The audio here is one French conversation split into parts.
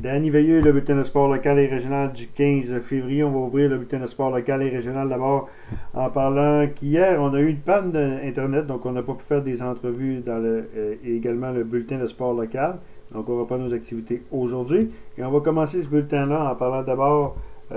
Danny Veilleux, le bulletin de sport local et régional du 15 février. On va ouvrir le bulletin de sport local et régional d'abord en parlant qu'hier, on a eu une panne d'Internet, donc on n'a pas pu faire des entrevues et également le bulletin de sport local. Donc on reprend nos activités aujourd'hui. Et on va commencer ce bulletin-là en parlant d'abord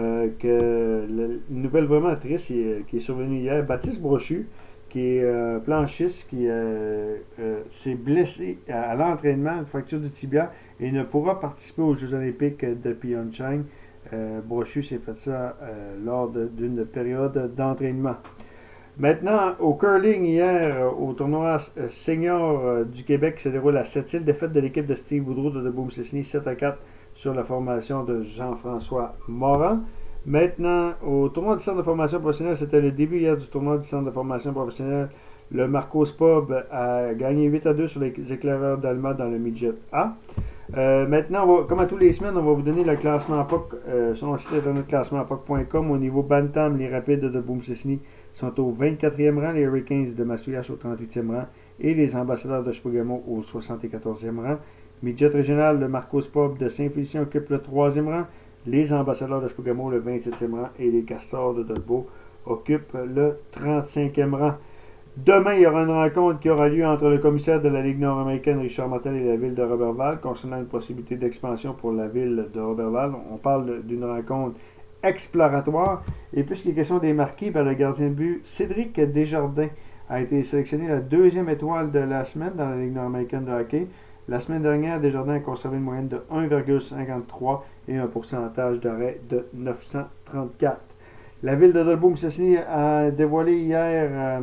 une nouvelle vraiment triste qui est survenue hier. Baptiste Brochu, qui est planchiste, qui s'est blessé à l'entraînement, une fracture du tibia, et ne pourra participer aux Jeux olympiques de Pyeongchang. Brochu s'est fait ça lors d'une période d'entraînement. Maintenant, au curling hier, au tournoi senior du Québec, qui se déroule à Sept-Îles, défaite de l'équipe de Steve Boudreau de Debout-Mississini 7-4 sur la formation de Jean-François Morin. Maintenant, au tournoi du centre de formation professionnelle, c'était le début hier du tournoi du centre de formation professionnelle. Le Marcos Pub a gagné 8-2 sur les éclaireurs d'Alma dans le midget A. Maintenant, comme à tous les semaines, on va vous donner le classement POC sur le site internet classementpoc.com. Au niveau Bantam, les Rapides de Debout-Mississini sont au 24e rang, les Hurricanes de Massouillache au 38e rang et les Ambassadeurs de Chibougamau au 74e rang. Midget régional, le Marcos Pub de Saint-Félicien occupe le 3e rang. Les Ambassadeurs de Chibougamau, le 27e rang, et les Castors de Dolbeau occupent le 35e rang. Demain, il y aura une rencontre qui aura lieu entre le commissaire de la Ligue nord-américaine, Richard Martel, et la ville de Roberval concernant une possibilité d'expansion pour la ville de Roberval. On parle d'une rencontre exploratoire. Et puisqu'il est question des marquis, le gardien de but Cédric Desjardins a été sélectionné la deuxième étoile de la semaine dans la Ligue nord-américaine de hockey. La semaine dernière, Desjardins a conservé une moyenne de 1,53 et un pourcentage d'arrêt de 934. La ville de Dolbeau-Mississini a dévoilé hier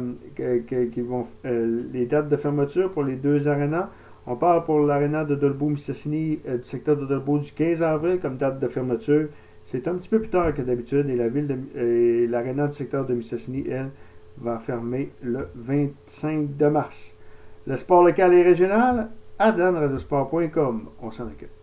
les dates de fermeture pour les deux arénas. On parle pour l'aréna de Dolbeau-Mississini du secteur de Dolbeau du 15 avril comme date de fermeture. C'est un petit peu plus tard que d'habitude et l'aréna du secteur de Mississini, elle, va fermer le 25 de mars. Le sport local et régional, à danradiosport.com. On s'en occupe.